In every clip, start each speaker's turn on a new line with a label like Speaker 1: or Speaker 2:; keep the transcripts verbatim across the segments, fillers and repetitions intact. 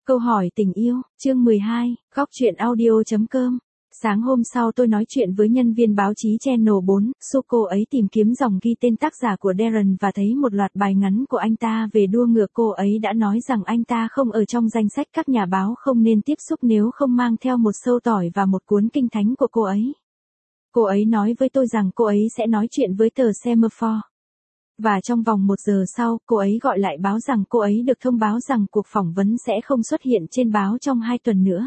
Speaker 1: Câu hỏi tình yêu, chương mười hai, góc truyện audio.com. Sáng hôm sau tôi nói chuyện với nhân viên báo chí Channel bốn, số cô ấy tìm kiếm dòng ghi tên tác giả của Darren và thấy một loạt bài ngắn của anh ta về đua ngựa. Cô ấy đã nói rằng anh ta không ở trong danh sách các nhà báo không nên tiếp xúc nếu không mang theo một sâu tỏi và một cuốn kinh thánh của cô ấy. Cô ấy nói với tôi rằng cô ấy sẽ nói chuyện với tờ Semaphore. Và trong vòng một giờ sau, cô ấy gọi lại báo rằng cô ấy được thông báo rằng cuộc phỏng vấn sẽ không xuất hiện trên báo trong hai tuần nữa.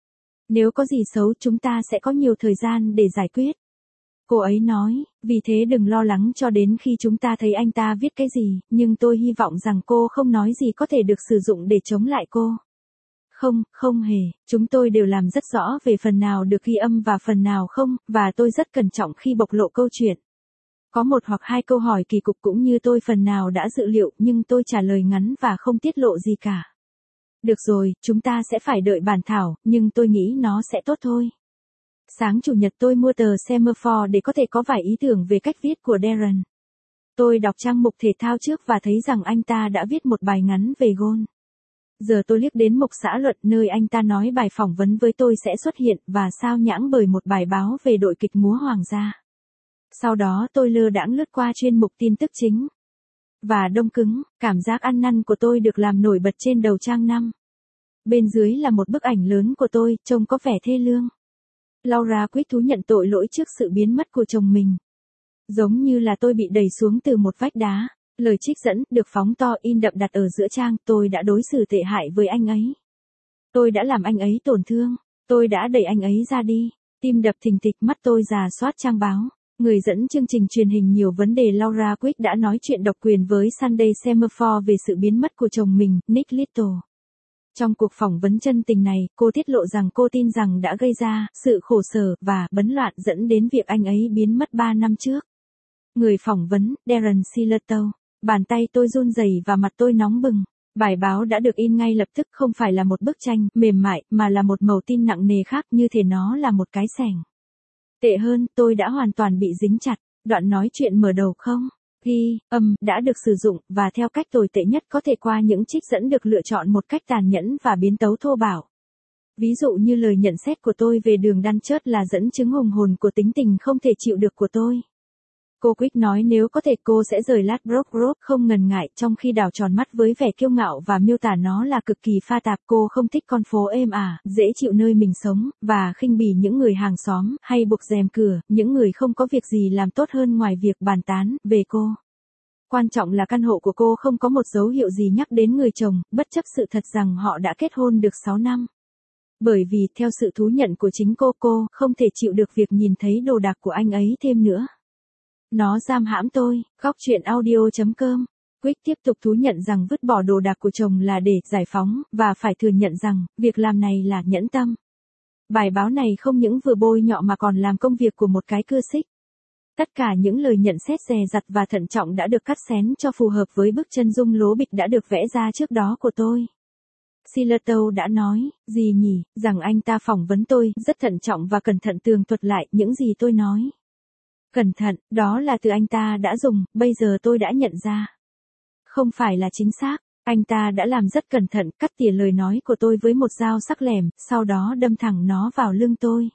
Speaker 1: Nếu có gì xấu chúng ta sẽ có nhiều thời gian để giải quyết. Cô ấy nói, vì thế đừng lo lắng cho đến khi chúng ta thấy anh ta viết cái gì, nhưng tôi hy vọng rằng cô không nói gì có thể được sử dụng để chống lại cô. Không, không hề, chúng tôi đều làm rất rõ về phần nào được ghi âm và phần nào không, và tôi rất cẩn trọng khi bộc lộ câu chuyện. Có một hoặc hai câu hỏi kỳ cục cũng như tôi phần nào đã dự liệu, nhưng tôi trả lời ngắn và không tiết lộ gì cả. Được rồi, chúng ta sẽ phải đợi bản thảo, nhưng tôi nghĩ nó sẽ tốt thôi. Sáng chủ nhật tôi mua tờ Semaphore để có thể có vài ý tưởng về cách viết của Darren. Tôi đọc trang mục thể thao trước và thấy rằng anh ta đã viết một bài ngắn về golf. Giờ tôi liếc đến mục xã luận nơi anh ta nói bài phỏng vấn với tôi sẽ xuất hiện và sao nhãng bởi một bài báo về đội kịch múa hoàng gia. Sau đó tôi lơ đãng lướt qua chuyên mục tin tức chính. Và đông cứng, cảm giác ăn năn của tôi được làm nổi bật trên đầu trang năm. Bên dưới là một bức ảnh lớn của tôi, trông có vẻ thê lương. Laura quyết thú nhận tội lỗi trước sự biến mất của chồng mình. Giống như là tôi bị đẩy xuống từ một vách đá. Lời trích dẫn, được phóng to in đậm đặt ở giữa trang, tôi đã đối xử tệ hại với anh ấy. Tôi đã làm anh ấy tổn thương. Tôi đã đẩy anh ấy ra đi. Tim đập thình thịch, mắt tôi rà soát trang báo. Người dẫn chương trình truyền hình nhiều vấn đề Laura Quick đã nói chuyện độc quyền với Sunday Semaphore về sự biến mất của chồng mình, Nick Little. Trong cuộc phỏng vấn chân tình này, cô tiết lộ rằng cô tin rằng đã gây ra sự khổ sở và bấn loạn dẫn đến việc anh ấy biến mất ba năm trước. Người phỏng vấn, Darren Silato. Bàn tay tôi run rẩy và mặt tôi nóng bừng. Bài báo đã được in ngay lập tức, không phải là một bức tranh mềm mại mà là một màu tin nặng nề khác, như thể nó là một cái xẻng. Tệ hơn, tôi đã hoàn toàn bị dính chặt. Đoạn nói chuyện mở đầu không ghi âm đã được sử dụng và theo cách tồi tệ nhất có thể qua những trích dẫn được lựa chọn một cách tàn nhẫn và biến tấu thô bạo. Ví dụ như lời nhận xét của tôi về đường đan chớt là dẫn chứng hùng hồn của tính tình không thể chịu được của tôi. Cô Quick nói nếu có thể cô sẽ rời Ladbroke Road không ngần ngại, trong khi đảo tròn mắt với vẻ kiêu ngạo và miêu tả nó là cực kỳ pha tạp. Cô không thích con phố êm ả, dễ chịu nơi mình sống, và khinh bỉ những người hàng xóm, hay buộc rèm cửa, những người không có việc gì làm tốt hơn ngoài việc bàn tán về cô. Quan trọng là căn hộ của cô không có một dấu hiệu gì nhắc đến người chồng, bất chấp sự thật rằng họ đã kết hôn được sáu năm. Bởi vì, theo sự thú nhận của chính cô, cô không thể chịu được việc nhìn thấy đồ đạc của anh ấy thêm nữa. Nó giam hãm tôi. Góc truyện audio.com. Quick tiếp tục thú nhận rằng vứt bỏ đồ đạc của chồng là để giải phóng, và phải thừa nhận rằng, việc làm này là nhẫn tâm. Bài báo này không những vừa bôi nhọ mà còn làm công việc của một cái cưa xích. Tất cả những lời nhận xét dè dặt và thận trọng đã được cắt xén cho phù hợp với bức chân dung lố bịch đã được vẽ ra trước đó của tôi. Silato đã nói, gì nhỉ, rằng anh ta phỏng vấn tôi, rất thận trọng và cẩn thận tường thuật lại những gì tôi nói. Cẩn thận, đó là từ anh ta đã dùng, bây giờ tôi đã nhận ra. Không phải là chính xác, anh ta đã làm rất cẩn thận, cắt tỉa lời nói của tôi với một dao sắc lẻm, sau đó đâm thẳng nó vào lưng tôi.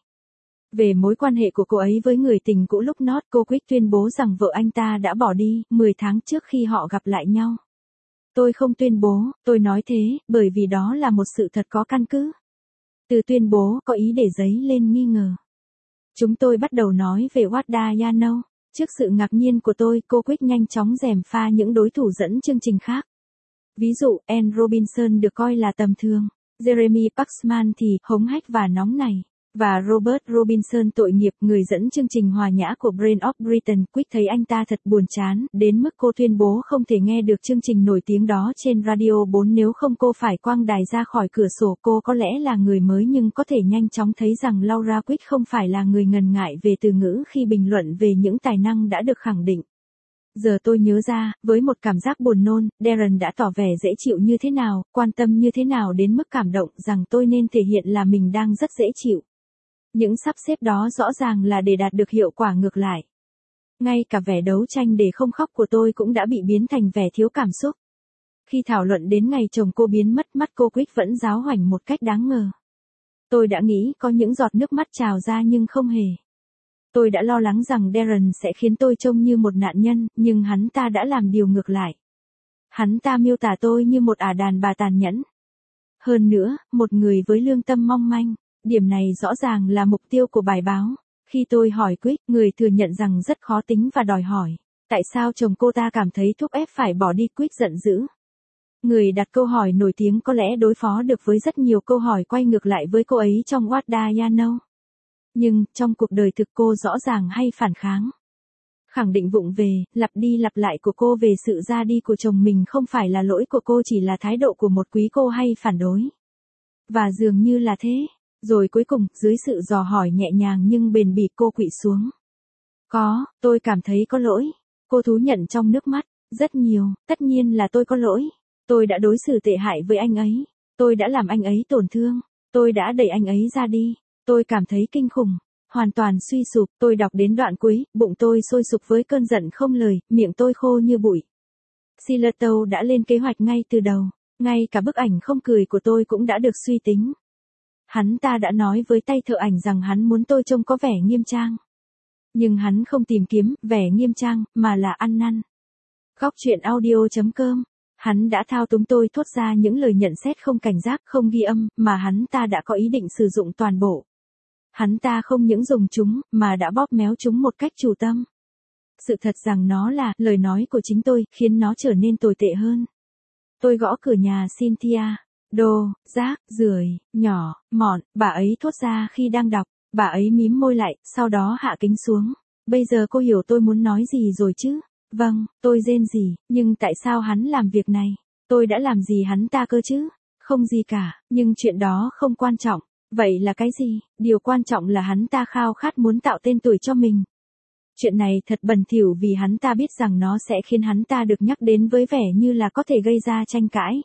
Speaker 1: Về mối quan hệ của cô ấy với người tình cũ lúc North, cô Quick tuyên bố rằng vợ anh ta đã bỏ đi, mười tháng trước khi họ gặp lại nhau. Tôi không tuyên bố, tôi nói thế, bởi vì đó là một sự thật có căn cứ. Từ tuyên bố có ý để dấy lên nghi ngờ. Chúng tôi bắt đầu nói về What Do You Know. Trước sự ngạc nhiên của tôi, cô Quick nhanh chóng gièm pha những đối thủ dẫn chương trình khác. Ví dụ, Anne Robinson được coi là tầm thường. Jeremy Paxman thì hống hách và nóng nảy. Và Robert Robinson tội nghiệp, người dẫn chương trình hòa nhã của Brain of Britain. Quick thấy anh ta thật buồn chán, đến mức cô tuyên bố không thể nghe được chương trình nổi tiếng đó trên Radio bốn nếu không cô phải quăng đài ra khỏi cửa sổ. Cô có lẽ là người mới nhưng có thể nhanh chóng thấy rằng Laura Quick không phải là người ngần ngại về từ ngữ khi bình luận về những tài năng đã được khẳng định. Giờ tôi nhớ ra, với một cảm giác buồn nôn, Darren đã tỏ vẻ dễ chịu như thế nào, quan tâm như thế nào đến mức cảm động rằng tôi nên thể hiện là mình đang rất dễ chịu. Những sắp xếp đó rõ ràng là để đạt được hiệu quả ngược lại. Ngay cả vẻ đấu tranh để không khóc của tôi cũng đã bị biến thành vẻ thiếu cảm xúc. Khi thảo luận đến ngày chồng cô biến mất, mắt cô Quick vẫn giáo hoành một cách đáng ngờ. Tôi đã nghĩ có những giọt nước mắt trào ra nhưng không hề. Tôi đã lo lắng rằng Darren sẽ khiến tôi trông như một nạn nhân, nhưng hắn ta đã làm điều ngược lại. Hắn ta miêu tả tôi như một ả đàn bà tàn nhẫn. Hơn nữa, một người với lương tâm mong manh. Điểm này rõ ràng là mục tiêu của bài báo. Khi tôi hỏi Quick, người thừa nhận rằng rất khó tính và đòi hỏi. Tại sao chồng cô ta cảm thấy thúc ép phải bỏ đi? Quick giận dữ. Người đặt câu hỏi nổi tiếng có lẽ đối phó được với rất nhiều câu hỏi quay ngược lại với cô ấy trong What Do You Know. Nhưng, trong cuộc đời thực cô rõ ràng hay phản kháng. Khẳng định vụng về, lặp đi lặp lại của cô về sự ra đi của chồng mình không phải là lỗi của cô, chỉ là thái độ của một quý cô hay phản đối. Và dường như là thế. Rồi cuối cùng, dưới sự dò hỏi nhẹ nhàng nhưng bền bỉ, cô quỵ xuống. Có, tôi cảm thấy có lỗi. Cô thú nhận trong nước mắt. Rất nhiều, tất nhiên là tôi có lỗi. Tôi đã đối xử tệ hại với anh ấy. Tôi đã làm anh ấy tổn thương. Tôi đã đẩy anh ấy ra đi. Tôi cảm thấy kinh khủng. Hoàn toàn suy sụp. Tôi đọc đến đoạn cuối, bụng tôi sôi sục với cơn giận không lời, miệng tôi khô như bụi. Silato đã lên kế hoạch ngay từ đầu. Ngay cả bức ảnh không cười của tôi cũng đã được suy tính. Hắn ta đã nói với tay thợ ảnh rằng hắn muốn tôi trông có vẻ nghiêm trang. Nhưng hắn không tìm kiếm vẻ nghiêm trang, mà là ăn năn. Góc truyện audio chấm com. Hắn đã thao túng tôi thốt ra những lời nhận xét không cảnh giác, không ghi âm, mà hắn ta đã có ý định sử dụng toàn bộ. Hắn ta không những dùng chúng, mà đã bóp méo chúng một cách chủ tâm. Sự thật rằng nó là lời nói của chính tôi, khiến nó trở nên tồi tệ hơn. Tôi gõ cửa nhà Cynthia. Đồ, rác, rưởi, nhỏ, mọn, bà ấy thốt ra khi đang đọc. Bà ấy mím môi lại, sau đó hạ kính xuống. Bây giờ cô hiểu tôi muốn nói gì rồi chứ? Vâng, tôi rên rỉ, nhưng tại sao hắn làm việc này? Tôi đã làm gì hắn ta cơ chứ? Không gì cả, nhưng chuyện đó không quan trọng. Vậy là cái gì? Điều quan trọng là hắn ta khao khát muốn tạo tên tuổi cho mình. Chuyện này thật bẩn thỉu vì hắn ta biết rằng nó sẽ khiến hắn ta được nhắc đến với vẻ như là có thể gây ra tranh cãi.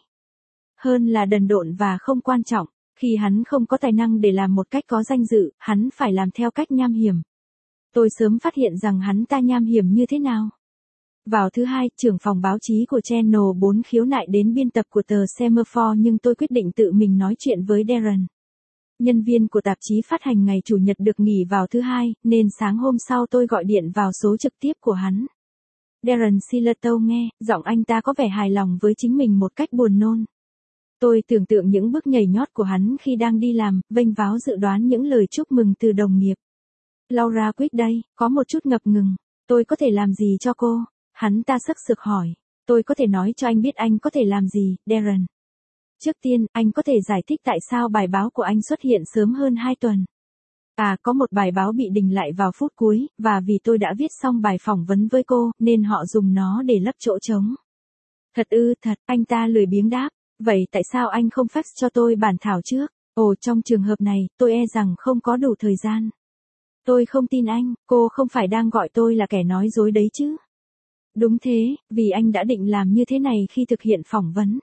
Speaker 1: Hơn là đần độn và không quan trọng. Khi hắn không có tài năng để làm một cách có danh dự, hắn phải làm theo cách nham hiểm. Tôi sớm phát hiện rằng hắn ta nham hiểm như thế nào. Vào thứ hai, trưởng phòng báo chí của Channel bốn khiếu nại đến biên tập của tờ Semaphore, nhưng tôi quyết định tự mình nói chuyện với Darren. Nhân viên của tạp chí phát hành ngày Chủ nhật được nghỉ vào thứ hai, nên sáng hôm sau tôi gọi điện vào số trực tiếp của hắn. Darren Silato nghe, giọng anh ta có vẻ hài lòng với chính mình một cách buồn nôn. Tôi tưởng tượng những bước nhảy nhót của hắn khi đang đi làm, vênh váo dự đoán những lời chúc mừng từ đồng nghiệp. Laura Quick đây, có một chút ngập ngừng. Tôi có thể làm gì cho cô? Hắn ta sức sực hỏi. Tôi có thể nói cho anh biết anh có thể làm gì, Darren. Trước tiên, anh có thể giải thích tại sao bài báo của anh xuất hiện sớm hơn hai tuần. À, có một bài báo bị đình lại vào phút cuối, và vì tôi đã viết xong bài phỏng vấn với cô, nên họ dùng nó để lấp chỗ trống. Thật ư, thật, anh ta lười biếng đáp. Vậy tại sao anh không fax cho tôi bản thảo trước? Ồ, trong trường hợp này, tôi e rằng không có đủ thời gian. Tôi không tin anh, cô không phải đang gọi tôi là kẻ nói dối đấy chứ? Đúng thế, vì anh đã định làm như thế này khi thực hiện phỏng vấn.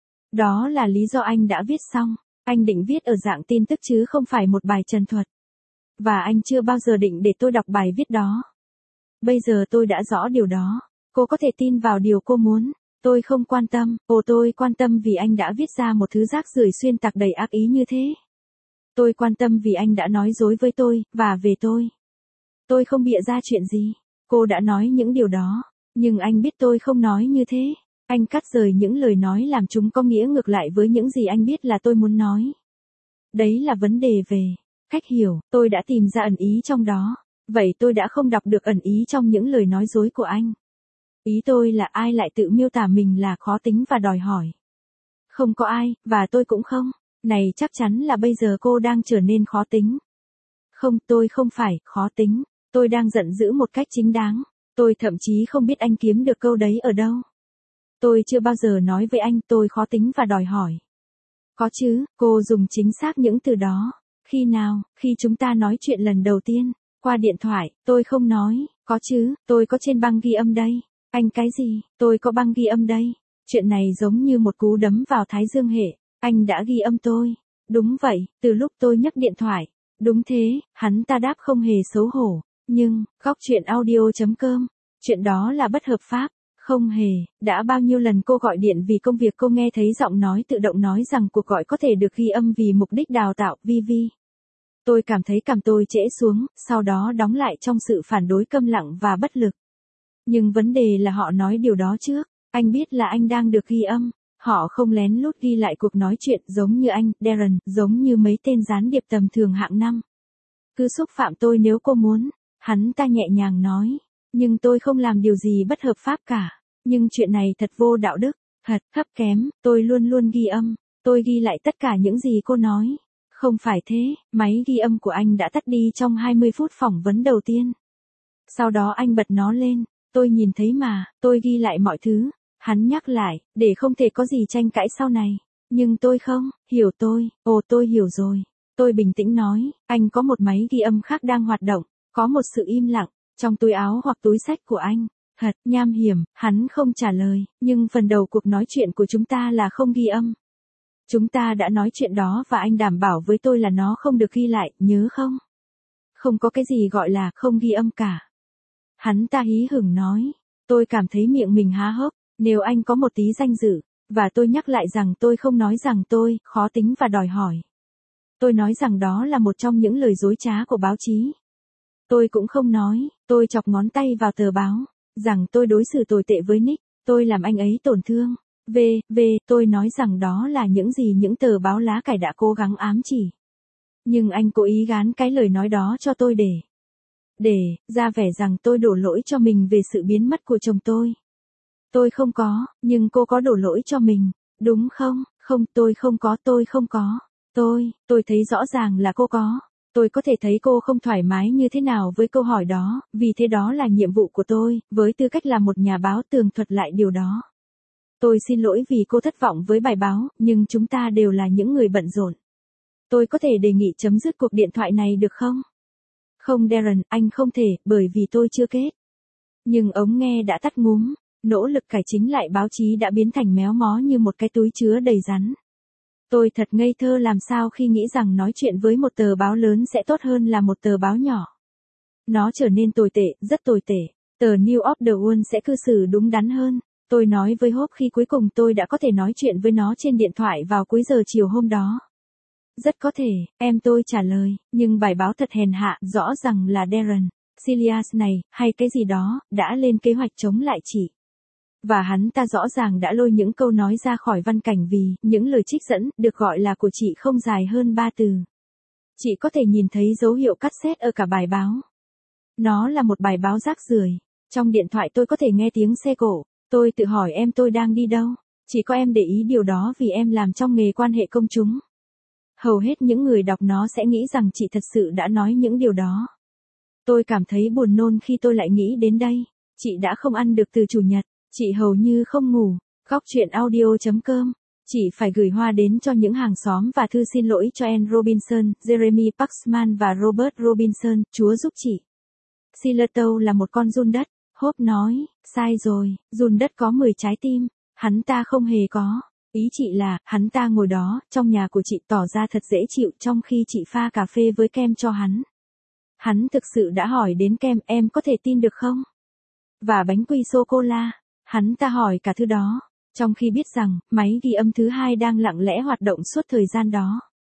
Speaker 1: Đó là lý do anh đã viết xong. Anh định viết ở dạng tin tức chứ không phải một bài trần thuật. Và anh chưa bao giờ định để tôi đọc bài viết đó. Bây giờ tôi đã rõ điều đó. Cô có thể tin vào điều cô muốn. Tôi không quan tâm, ồ tôi quan tâm vì anh đã viết ra một thứ rác rưởi xuyên tạc đầy ác ý như thế. Tôi quan tâm vì anh đã nói dối với tôi, và về tôi. Tôi không bịa ra chuyện gì. Cô đã nói những điều đó, nhưng anh biết tôi không nói như thế. Anh cắt rời những lời nói làm chúng có nghĩa ngược lại với những gì anh biết là tôi muốn nói. Đấy là vấn đề về cách hiểu, tôi đã tìm ra ẩn ý trong đó. Vậy tôi đã không đọc được ẩn ý trong những lời nói dối của anh. Ý tôi là ai lại tự miêu tả mình là khó tính và đòi hỏi. Không có ai, và tôi cũng không. Này chắc chắn là bây giờ cô đang trở nên khó tính. Không, tôi không phải khó tính. Tôi đang giận dữ một cách chính đáng. Tôi thậm chí không biết anh kiếm được câu đấy ở đâu. Tôi chưa bao giờ nói với anh tôi khó tính và đòi hỏi. Có chứ, cô dùng chính xác những từ đó. Khi nào, khi chúng ta nói chuyện lần đầu tiên, qua điện thoại, tôi không nói, có chứ, tôi có trên băng ghi âm đây. Anh cái gì, tôi có băng ghi âm đây. Chuyện này giống như một cú đấm vào thái dương hệ. Anh đã ghi âm tôi. Đúng vậy, từ lúc tôi nhấc điện thoại. Đúng thế, hắn ta đáp không hề xấu hổ. Nhưng, góc truyện audio chấm com. Chuyện đó là bất hợp pháp. Không hề, đã bao nhiêu lần cô gọi điện vì công việc cô nghe thấy giọng nói tự động nói rằng cuộc gọi có thể được ghi âm vì mục đích đào tạo, vi vi. Tôi cảm thấy cằm tôi trễ xuống, sau đó đóng lại trong sự phản đối câm lặng và bất lực. Nhưng vấn đề là họ nói điều đó trước, anh biết là anh đang được ghi âm, họ không lén lút ghi lại cuộc nói chuyện giống như anh, Darren, giống như mấy tên gián điệp tầm thường hạng năm. Cứ xúc phạm tôi nếu cô muốn, hắn ta nhẹ nhàng nói, nhưng tôi không làm điều gì bất hợp pháp cả, nhưng chuyện này thật vô đạo đức, thật thấp kém, tôi luôn luôn ghi âm, tôi ghi lại tất cả những gì cô nói. Không phải thế, máy ghi âm của anh đã tắt đi trong hai mươi phút phỏng vấn đầu tiên. Sau đó anh bật nó lên, tôi nhìn thấy mà, tôi ghi lại mọi thứ, hắn nhắc lại, để không thể có gì tranh cãi sau này. Nhưng tôi không, hiểu tôi, ồ tôi hiểu rồi. Tôi bình tĩnh nói, anh có một máy ghi âm khác đang hoạt động, có một sự im lặng, trong túi áo hoặc túi xách của anh. Thật, nham hiểm, hắn không trả lời, nhưng phần đầu cuộc nói chuyện của chúng ta là không ghi âm. Chúng ta đã nói chuyện đó và anh đảm bảo với tôi là nó không được ghi lại, nhớ không? Không có cái gì gọi là không ghi âm cả. Hắn ta hí hửng nói, tôi cảm thấy miệng mình há hốc, nếu anh có một tí danh dự, và tôi nhắc lại rằng tôi không nói rằng tôi khó tính và đòi hỏi. Tôi nói rằng đó là một trong những lời dối trá của báo chí. Tôi cũng không nói, tôi chọc ngón tay vào tờ báo, rằng tôi đối xử tồi tệ với Nick, tôi làm anh ấy tổn thương. Về, về, tôi nói rằng đó là những gì những tờ báo lá cải đã cố gắng ám chỉ. Nhưng anh cố ý gán cái lời nói đó cho tôi để, để, ra vẻ rằng tôi đổ lỗi cho mình về sự biến mất của chồng tôi. Tôi không có, nhưng cô có đổ lỗi cho mình, đúng không? Không, tôi không có, tôi không có. Tôi, tôi thấy rõ ràng là cô có. Tôi có thể thấy cô không thoải mái như thế nào với câu hỏi đó, vì thế đó là nhiệm vụ của tôi, với tư cách là một nhà báo tường thuật lại điều đó. Tôi xin lỗi vì cô thất vọng với bài báo, nhưng chúng ta đều là những người bận rộn. Tôi có thể đề nghị chấm dứt cuộc điện thoại này được không? Không Darren, anh không thể, bởi vì tôi chưa kết. Nhưng ống nghe đã tắt ngúm, nỗ lực cải chính lại báo chí đã biến thành méo mó như một cái túi chứa đầy rắn. Tôi thật ngây thơ làm sao khi nghĩ rằng nói chuyện với một tờ báo lớn sẽ tốt hơn là một tờ báo nhỏ. Nó trở nên tồi tệ, rất tồi tệ. Tờ New Order One sẽ cư xử đúng đắn hơn. Tôi nói với Hope khi cuối cùng tôi đã có thể nói chuyện với nó trên điện thoại vào cuối giờ chiều hôm đó. Rất có thể, em tôi trả lời, nhưng bài báo thật hèn hạ, rõ rằng là Darren, Silias này, hay cái gì đó, đã lên kế hoạch chống lại chị. Và hắn ta rõ ràng đã lôi những câu nói ra khỏi văn cảnh vì những lời trích dẫn, được gọi là của chị không dài hơn ba từ. Chị có thể nhìn thấy dấu hiệu cắt xét ở cả bài báo. Nó là một bài báo rác rưởi. Trong điện thoại tôi có thể nghe tiếng xe cộ. Tôi tự hỏi em tôi đang đi đâu. Chỉ có em để ý điều đó vì em làm trong nghề quan hệ công chúng. Hầu hết những người đọc nó sẽ nghĩ rằng chị thật sự đã nói những điều đó. Tôi cảm thấy buồn nôn khi tôi lại nghĩ đến đây. Chị đã không ăn được từ chủ nhật. Chị hầu như không ngủ. Góc truyện audio chấm com. Chị phải gửi hoa đến cho những hàng xóm và thư xin lỗi cho Anne Robinson, Jeremy Paxman và Robert Robinson, Chúa giúp chị. Silerto là một con giun đất. Hope nói, sai rồi, giun đất có mười trái tim. Hắn ta không hề có. Ý chị là, hắn ta ngồi đó, trong nhà của chị tỏ ra thật dễ chịu trong khi chị pha cà phê với kem cho hắn. Hắn thực sự đã hỏi đến kem, em có thể tin được không? Và bánh quy sô-cô-la. Hắn ta hỏi cả thứ đó, trong khi biết rằng, máy ghi âm thứ hai đang lặng lẽ hoạt động suốt thời gian đó.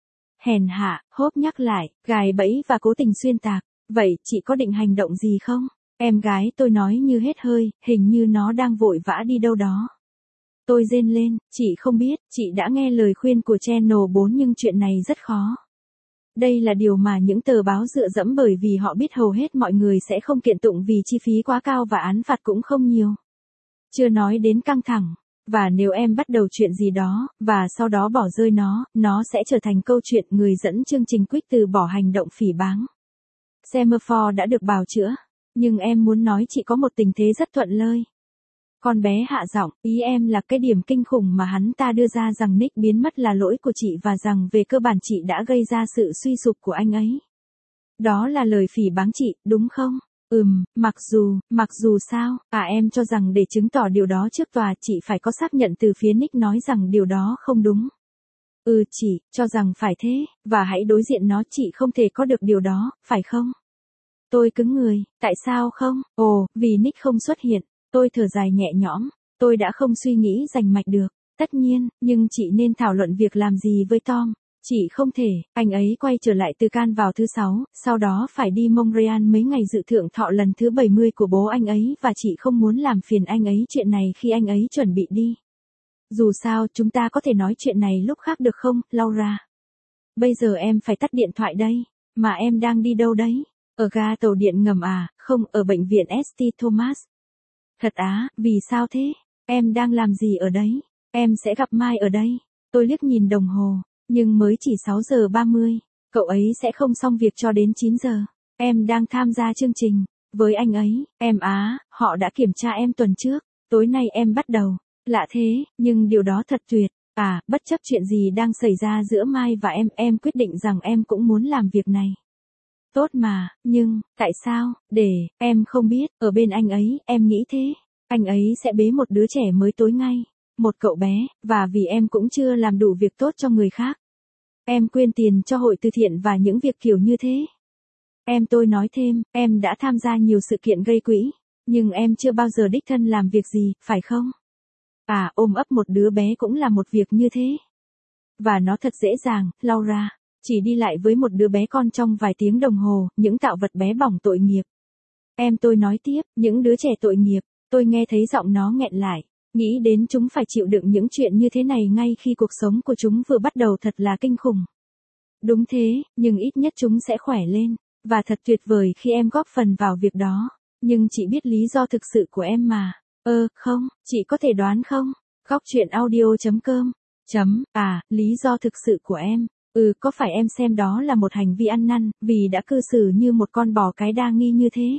Speaker 1: Hèn hạ, Hope nhắc lại, gài bẫy và cố tình xuyên tạc. Vậy, chị có định hành động gì không? Em gái tôi nói như hết hơi, hình như nó đang vội vã đi đâu đó. Tôi rên lên, chị không biết, chị đã nghe lời khuyên của Channel bốn nhưng chuyện này rất khó. Đây là điều mà những tờ báo dựa dẫm bởi vì họ biết hầu hết mọi người sẽ không kiện tụng vì chi phí quá cao và án phạt cũng không nhiều. Chưa nói đến căng thẳng. Và nếu em bắt đầu chuyện gì đó, và sau đó bỏ rơi nó, nó sẽ trở thành câu chuyện người dẫn chương trình Quick từ bỏ hành động phỉ báng. Semaphore đã được bào chữa. Nhưng em muốn nói chị có một tình thế rất thuận lợi. Con bé hạ giọng, ý em là cái điểm kinh khủng mà hắn ta đưa ra rằng Nick biến mất là lỗi của chị và rằng về cơ bản chị đã gây ra sự suy sụp của anh ấy. Đó là lời phỉ báng chị, đúng không? Ừm, mặc dù, mặc dù sao, à em cho rằng để chứng tỏ điều đó trước tòa chị phải có xác nhận từ phía Nick nói rằng điều đó không đúng. Ừ chị, cho rằng phải thế, và hãy đối diện nó chị không thể có được điều đó, phải không? Tôi cứng người, tại sao không? Ồ, vì Nick không xuất hiện. Tôi thở dài nhẹ nhõm, tôi đã không suy nghĩ rành mạch được. Tất nhiên, nhưng chị nên thảo luận việc làm gì với Tom. Chị không thể, anh ấy quay trở lại từ Cannes vào thứ sáu, sau đó phải đi Montreal mấy ngày dự thượng thọ lần thứ bảy mươi của bố anh ấy và chị không muốn làm phiền anh ấy chuyện này khi anh ấy chuẩn bị đi. Dù sao, chúng ta có thể nói chuyện này lúc khác được không, Laura? Bây giờ em phải tắt điện thoại đây. Mà em đang đi đâu đấy? Ở ga tàu điện ngầm à? Không, ở bệnh viện ét tê Thomas. Thật á, vì sao thế? Em đang làm gì ở đấy? Em sẽ gặp Mai ở đây. Tôi liếc nhìn đồng hồ, nhưng mới chỉ sáu giờ ba mươi. Cậu ấy sẽ không xong việc cho đến chín giờ. Em đang tham gia chương trình với anh ấy. Em á, họ đã kiểm tra em tuần trước. Tối nay em bắt đầu. Lạ thế, nhưng điều đó thật tuyệt. À, bất chấp chuyện gì đang xảy ra giữa Mai và em, em quyết định rằng em cũng muốn làm việc này. Tốt mà, nhưng, tại sao, để, em không biết, ở bên anh ấy, em nghĩ thế. Anh ấy sẽ bế một đứa trẻ mới tối ngay. Một cậu bé, và vì em cũng chưa làm đủ việc tốt cho người khác. Em quyên tiền cho hội từ thiện và những việc kiểu như thế. Em tôi nói thêm, em đã tham gia nhiều sự kiện gây quỹ, nhưng em chưa bao giờ đích thân làm việc gì, phải không? À, ôm ấp một đứa bé cũng là một việc như thế. Và nó thật dễ dàng, Laura. Chỉ đi lại với một đứa bé con trong vài tiếng đồng hồ, những tạo vật bé bỏng tội nghiệp. Em tôi nói tiếp, những đứa trẻ tội nghiệp, tôi nghe thấy giọng nó nghẹn lại. Nghĩ đến chúng phải chịu đựng những chuyện như thế này ngay khi cuộc sống của chúng vừa bắt đầu thật là kinh khủng. Đúng thế, nhưng ít nhất chúng sẽ khỏe lên. Và thật tuyệt vời khi em góp phần vào việc đó. Nhưng chị biết lý do thực sự của em mà. Ơ, không, chị có thể đoán không? Góc truyện audio chấm com. Chấm, à, lý do thực sự của em. Ừ, có phải em xem đó là một hành vi ăn năn, vì đã cư xử như một con bò cái đa nghi như thế?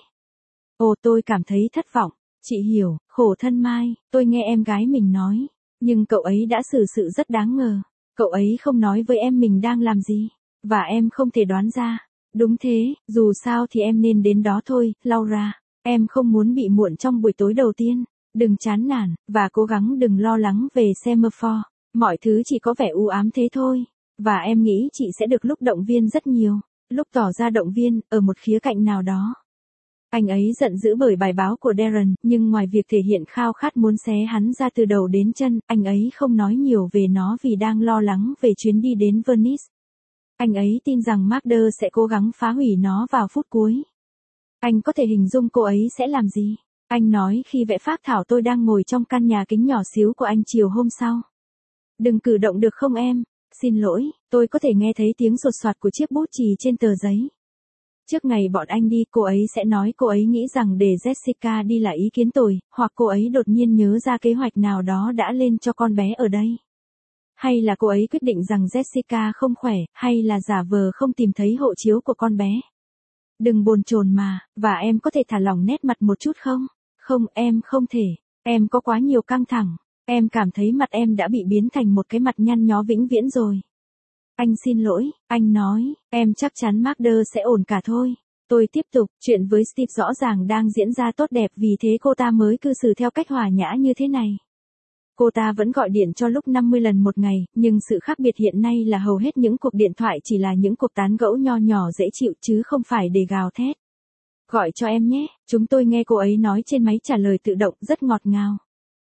Speaker 1: Ồ, tôi cảm thấy thất vọng. Chị hiểu, khổ thân Mai, tôi nghe em gái mình nói. Nhưng cậu ấy đã xử sự rất đáng ngờ. Cậu ấy không nói với em mình đang làm gì. Và em không thể đoán ra. Đúng thế, dù sao thì em nên đến đó thôi, Laura. Em không muốn bị muộn trong buổi tối đầu tiên. Đừng chán nản, và cố gắng đừng lo lắng về semaphore. Mọi thứ chỉ có vẻ u ám thế thôi. Và em nghĩ chị sẽ được lúc động viên rất nhiều. Lúc tỏ ra động viên, ở một khía cạnh nào đó. Anh ấy giận dữ bởi bài báo của Darren, nhưng ngoài việc thể hiện khao khát muốn xé hắn ra từ đầu đến chân, anh ấy không nói nhiều về nó vì đang lo lắng về chuyến đi đến Venice. Anh ấy tin rằng Magda sẽ cố gắng phá hủy nó vào phút cuối. Anh có thể hình dung cô ấy sẽ làm gì? Anh nói khi vẽ phác thảo tôi đang ngồi trong căn nhà kính nhỏ xíu của anh chiều hôm sau. Đừng cử động được không em? Xin lỗi, tôi có thể nghe thấy tiếng sột soạt của chiếc bút chì trên tờ giấy. Trước ngày bọn anh đi, cô ấy sẽ nói cô ấy nghĩ rằng để Jessica đi là ý kiến tồi, hoặc cô ấy đột nhiên nhớ ra kế hoạch nào đó đã lên cho con bé ở đây. Hay là cô ấy quyết định rằng Jessica không khỏe, hay là giả vờ không tìm thấy hộ chiếu của con bé. Đừng bồn chồn mà, và em có thể thả lỏng nét mặt một chút không? Không, em không thể. Em có quá nhiều căng thẳng. Em cảm thấy mặt em đã bị biến thành một cái mặt nhăn nhó vĩnh viễn rồi. Anh xin lỗi, anh nói, em chắc chắn Magda sẽ ổn cả thôi. Tôi tiếp tục, chuyện với Steve rõ ràng đang diễn ra tốt đẹp vì thế cô ta mới cư xử theo cách hòa nhã như thế này. Cô ta vẫn gọi điện cho lúc năm mươi lần một ngày, nhưng sự khác biệt hiện nay là hầu hết những cuộc điện thoại chỉ là những cuộc tán gẫu nho nhỏ dễ chịu chứ không phải để gào thét. Gọi cho em nhé, chúng tôi nghe cô ấy nói trên máy trả lời tự động rất ngọt ngào.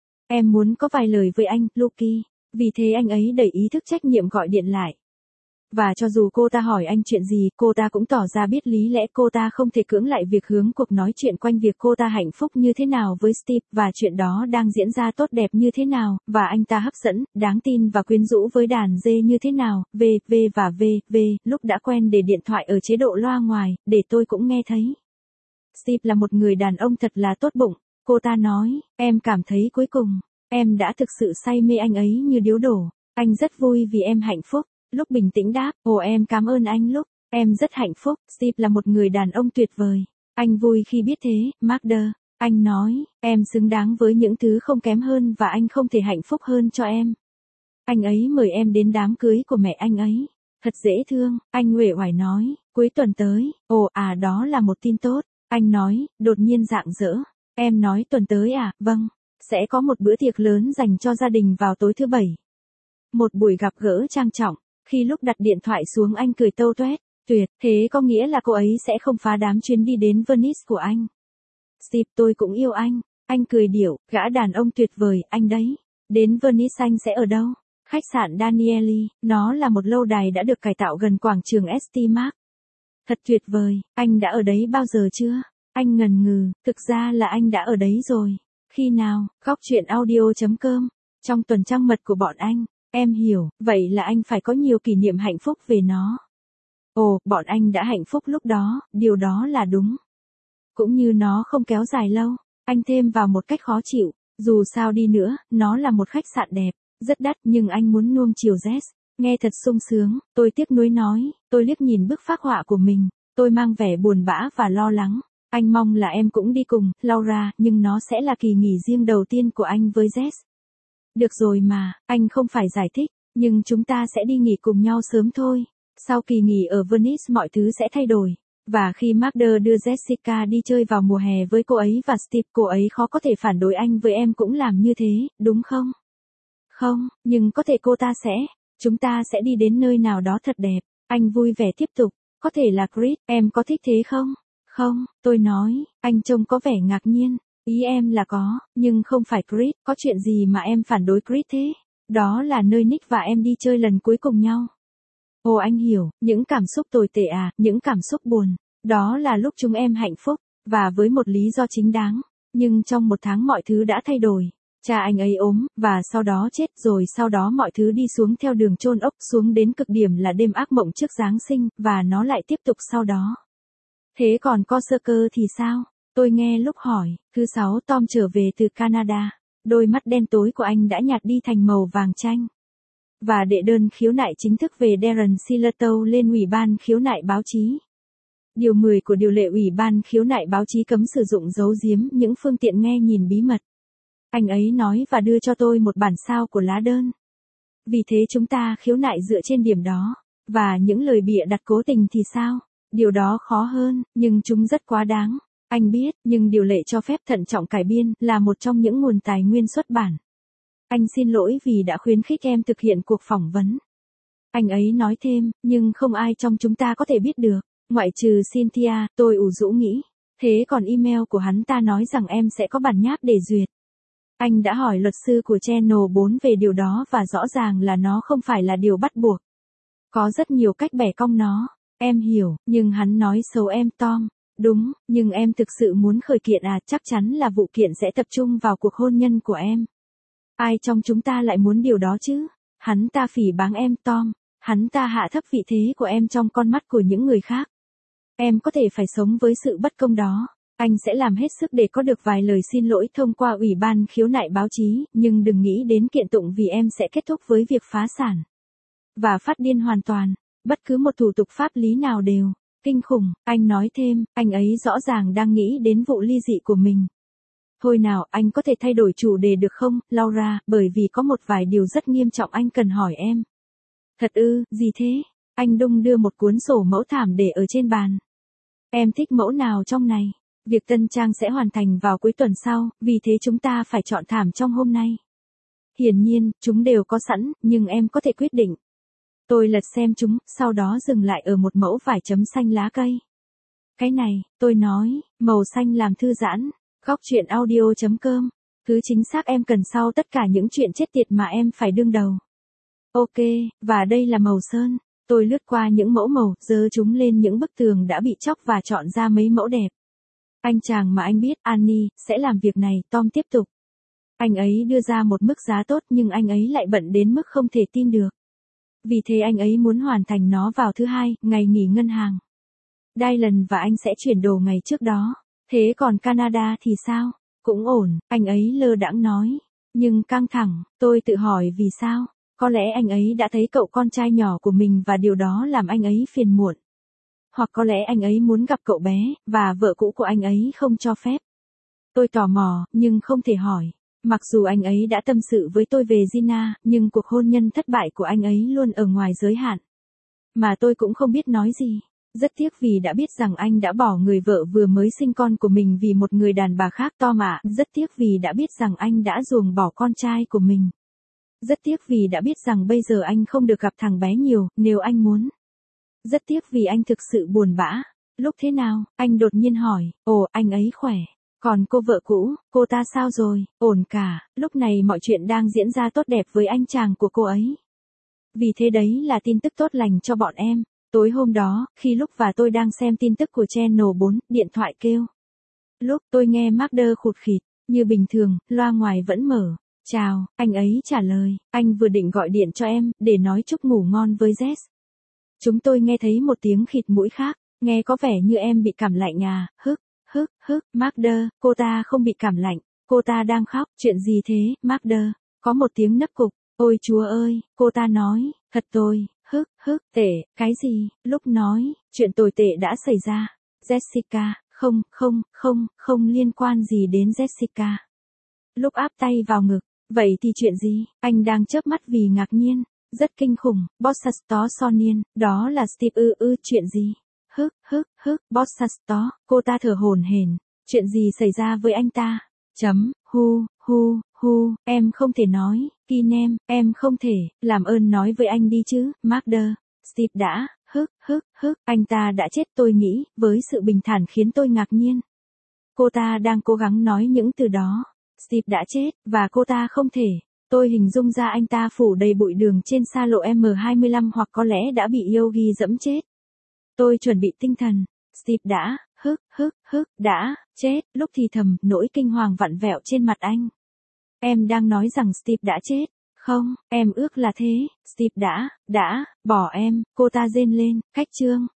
Speaker 1: Em muốn có vài lời với anh, Lucky. Vì thế anh ấy đầy ý thức trách nhiệm gọi điện lại. Và cho dù cô ta hỏi anh chuyện gì, cô ta cũng tỏ ra biết lý lẽ cô ta không thể cưỡng lại việc hướng cuộc nói chuyện quanh việc cô ta hạnh phúc như thế nào với Steve, và chuyện đó đang diễn ra tốt đẹp như thế nào, và anh ta hấp dẫn, đáng tin và quyến rũ với đàn dê như thế nào, v, v và v, v, lúc đã quen để điện thoại ở chế độ loa ngoài, để tôi cũng nghe thấy. Steve là một người đàn ông thật là tốt bụng, cô ta nói, em cảm thấy cuối cùng, em đã thực sự say mê anh ấy như điếu đổ, anh rất vui vì em hạnh phúc. Lúc bình tĩnh đáp, ồ em cảm ơn anh Lúc, em rất hạnh phúc, Steve là một người đàn ông tuyệt vời. Anh vui khi biết thế, Magda, anh nói, em xứng đáng với những thứ không kém hơn và anh không thể hạnh phúc hơn cho em. Anh ấy mời em đến đám cưới của mẹ anh ấy. Thật dễ thương, anh uể oải nói, cuối tuần tới, ồ à đó là một tin tốt. Anh nói, đột nhiên rạng rỡ. Em nói tuần tới à, vâng, sẽ có một bữa tiệc lớn dành cho gia đình vào tối thứ bảy. Một buổi gặp gỡ trang trọng. Khi lúc đặt điện thoại xuống anh cười tâu tuét, tuyệt, thế có nghĩa là cô ấy sẽ không phá đám chuyến đi đến Venice của anh. Steve, tôi cũng yêu anh, Anh cười điệu, gã đàn ông tuyệt vời, anh đấy. Đến Venice anh sẽ ở đâu? Khách sạn Danieli, nó là một lâu đài đã được cải tạo gần quảng trường ét tê Mark. Thật tuyệt vời, anh đã ở đấy bao giờ chưa? Anh ngần ngừ, thực ra là anh đã ở đấy rồi. Khi nào? Góc chuyện audio.com. Trong tuần trăng mật của bọn anh. Em hiểu, vậy là anh phải có nhiều kỷ niệm hạnh phúc về nó. Ồ, bọn anh đã hạnh phúc lúc đó, điều đó là đúng. Cũng như nó không kéo dài lâu. Anh thêm vào một cách khó chịu. Dù sao đi nữa, nó là một khách sạn đẹp, rất đắt nhưng anh muốn nuông chiều Jess. Nghe thật sung sướng, tôi tiếc nuối nói, tôi liếc nhìn bức phác họa của mình, tôi mang vẻ buồn bã và lo lắng. Anh mong là em cũng đi cùng, Laura, nhưng nó sẽ là kỳ nghỉ riêng đầu tiên của anh với Jess. Được rồi mà, anh không phải giải thích, nhưng chúng ta sẽ đi nghỉ cùng nhau sớm thôi. Sau kỳ nghỉ ở Venice mọi thứ sẽ thay đổi. Và khi Magda đưa Jessica đi chơi vào mùa hè với cô ấy và Steve, cô ấy khó có thể phản đối anh với em cũng làm như thế, đúng không? Không, nhưng có thể cô ta sẽ. Chúng ta sẽ đi đến nơi nào đó thật đẹp. Anh vui vẻ tiếp tục. Có thể là Crete, em có thích thế không? Không, tôi nói, anh trông có vẻ ngạc nhiên. Ý em là có, nhưng không phải Crete. Có chuyện gì mà em phản đối Crete thế? Đó là nơi Nick và em đi chơi lần cuối cùng nhau. Ồ anh hiểu, những cảm xúc tồi tệ à, những cảm xúc buồn. Đó là lúc chúng em hạnh phúc, và với một lý do chính đáng. Nhưng trong một tháng mọi thứ đã thay đổi. Cha anh ấy ốm, và sau đó chết rồi sau đó mọi thứ đi xuống theo đường chôn ốc xuống đến cực điểm là đêm ác mộng trước Giáng sinh, và nó lại tiếp tục sau đó. Thế còn Corsair thì sao? Tôi nghe lúc hỏi, thứ sáu Tom trở về từ Canada. Đôi mắt đen tối của anh đã nhạt đi thành màu vàng chanh. Và đệ đơn khiếu nại chính thức về Darren Silato lên Ủy ban khiếu nại báo chí. Điều mười của điều lệ Ủy ban khiếu nại báo chí cấm sử dụng giấu giếm những phương tiện nghe nhìn bí mật. Anh ấy nói và đưa cho tôi một bản sao của lá đơn. Vì thế chúng ta khiếu nại dựa trên điểm đó. Và những lời bịa đặt cố tình thì sao? Điều đó khó hơn, nhưng chúng rất quá đáng. Anh biết, nhưng điều lệ cho phép thận trọng cải biên là một trong những nguồn tài nguyên xuất bản. Anh xin lỗi vì đã khuyến khích em thực hiện cuộc phỏng vấn. Anh ấy nói thêm, nhưng không ai trong chúng ta có thể biết được, ngoại trừ Cynthia, tôi ủ rũ nghĩ. Thế còn email của hắn ta nói rằng em sẽ có bản nháp để duyệt. Anh đã hỏi luật sư của Channel bốn về điều đó và rõ ràng là nó không phải là điều bắt buộc. Có rất nhiều cách bẻ cong nó, em hiểu, nhưng hắn nói xấu em Tom. Đúng, nhưng em thực sự muốn khởi kiện à, chắc chắn là vụ kiện sẽ tập trung vào cuộc hôn nhân của em. Ai trong chúng ta lại muốn điều đó chứ? Hắn ta phỉ báng em Tom, hắn ta hạ thấp vị thế của em trong con mắt của những người khác. Em có thể phải sống với sự bất công đó. Anh sẽ làm hết sức để có được vài lời xin lỗi thông qua Ủy ban khiếu nại báo chí, nhưng đừng nghĩ đến kiện tụng vì em sẽ kết thúc với việc phá sản. Và phát điên hoàn toàn, bất cứ một thủ tục pháp lý nào đều. Kinh khủng, anh nói thêm, anh ấy rõ ràng đang nghĩ đến vụ ly dị của mình. Thôi nào, anh có thể thay đổi chủ đề được không, Laura, bởi vì có một vài điều rất nghiêm trọng anh cần hỏi em. Thật ư, gì thế? Anh đung đưa một cuốn sổ mẫu thảm để ở trên bàn. Em thích mẫu nào trong này? Việc tân trang sẽ hoàn thành vào cuối tuần sau, vì thế chúng ta phải chọn thảm trong hôm nay. Hiển nhiên, chúng đều có sẵn, nhưng em có thể quyết định. Tôi lật xem chúng, sau đó dừng lại ở một mẫu vải chấm xanh lá cây. Cái này, tôi nói, màu xanh làm thư giãn. Góc chuyện audio.com. Thứ chính xác em cần sau tất cả những chuyện chết tiệt mà em phải đương đầu. Ok, và đây là màu sơn. Tôi lướt qua những mẫu màu, giơ chúng lên những bức tường đã bị chóc và chọn ra mấy mẫu đẹp. Anh chàng mà anh biết, Annie, sẽ làm việc này, Tom tiếp tục. Anh ấy đưa ra một mức giá tốt nhưng anh ấy lại bận đến mức không thể tin được. Vì thế anh ấy muốn hoàn thành nó vào thứ hai, ngày nghỉ ngân hàng. Dylan và anh sẽ chuyển đồ ngày trước đó. Thế còn Canada thì sao? Cũng ổn, anh ấy lơ đãng nói. Nhưng căng thẳng, tôi tự hỏi vì sao? Có lẽ anh ấy đã thấy cậu con trai nhỏ của mình và điều đó làm anh ấy phiền muộn. Hoặc có lẽ anh ấy muốn gặp cậu bé, và vợ cũ của anh ấy không cho phép. Tôi tò mò, nhưng không thể hỏi. Mặc dù anh ấy đã tâm sự với tôi về Gina, nhưng cuộc hôn nhân thất bại của anh ấy luôn ở ngoài giới hạn. Mà tôi cũng không biết nói gì. Rất tiếc vì đã biết rằng anh đã bỏ người vợ vừa mới sinh con của mình vì một người đàn bà khác Tom ạ. Rất tiếc vì đã biết rằng anh đã ruồng bỏ con trai của mình. Rất tiếc vì đã biết rằng bây giờ anh không được gặp thằng bé nhiều, nếu anh muốn. Rất tiếc vì anh thực sự buồn bã. Lúc thế nào, anh đột nhiên hỏi, ồ, anh ấy khỏe. Còn cô vợ cũ, cô ta sao rồi? Ổn cả, lúc này mọi chuyện đang diễn ra tốt đẹp với anh chàng của cô ấy. Vì thế đấy là tin tức tốt lành cho bọn em. Tối hôm đó, khi lúc và tôi đang xem tin tức của Channel bốn, điện thoại kêu. Lúc tôi nghe Marder khụt khịt, như bình thường, loa ngoài vẫn mở. Chào, anh ấy trả lời, anh vừa định gọi điện cho em, để nói chúc ngủ ngon với Jess. Chúng tôi nghe thấy một tiếng khịt mũi khác, nghe có vẻ như em bị cảm lạnh à, hức, hức, hức, Marder, cô ta không bị cảm lạnh, cô ta đang khóc, chuyện gì thế, Marder, có một tiếng nấc cục, ôi chúa ơi, cô ta nói, thật tồi, hức, hức, tệ, cái gì, lúc nói, chuyện tồi tệ đã xảy ra, Jessica, không, không, không, không liên quan gì đến Jessica. Lúc áp tay vào ngực, vậy thì chuyện gì, anh đang chớp mắt vì ngạc nhiên. Rất kinh khủng, Bossasto Sonian, đó là Steve ư ư, chuyện gì? Hức, hức, hức, Bossasto, cô ta thở hổn hển, chuyện gì xảy ra với anh ta? Chấm, hu, hu, hu, em không thể nói, Kinem, em không thể, làm ơn nói với anh đi chứ, Marder. Steve đã, hức, hức, hức, anh ta đã chết tôi nghĩ, với sự bình thản khiến tôi ngạc nhiên. Cô ta đang cố gắng nói những từ đó. Steve đã chết, và cô ta không thể. Tôi hình dung ra anh ta phủ đầy bụi đường trên xa lộ M hai lăm hoặc có lẽ đã bị Yogi dẫm chết. Tôi chuẩn bị tinh thần. Steve đã, hức, hức, hức, đã, chết, lúc thì thầm, nỗi kinh hoàng vặn vẹo trên mặt anh. Em đang nói rằng Steve đã chết. Không, em ước là thế, Steve đã, đã, bỏ em, cô ta rên lên, khách trương.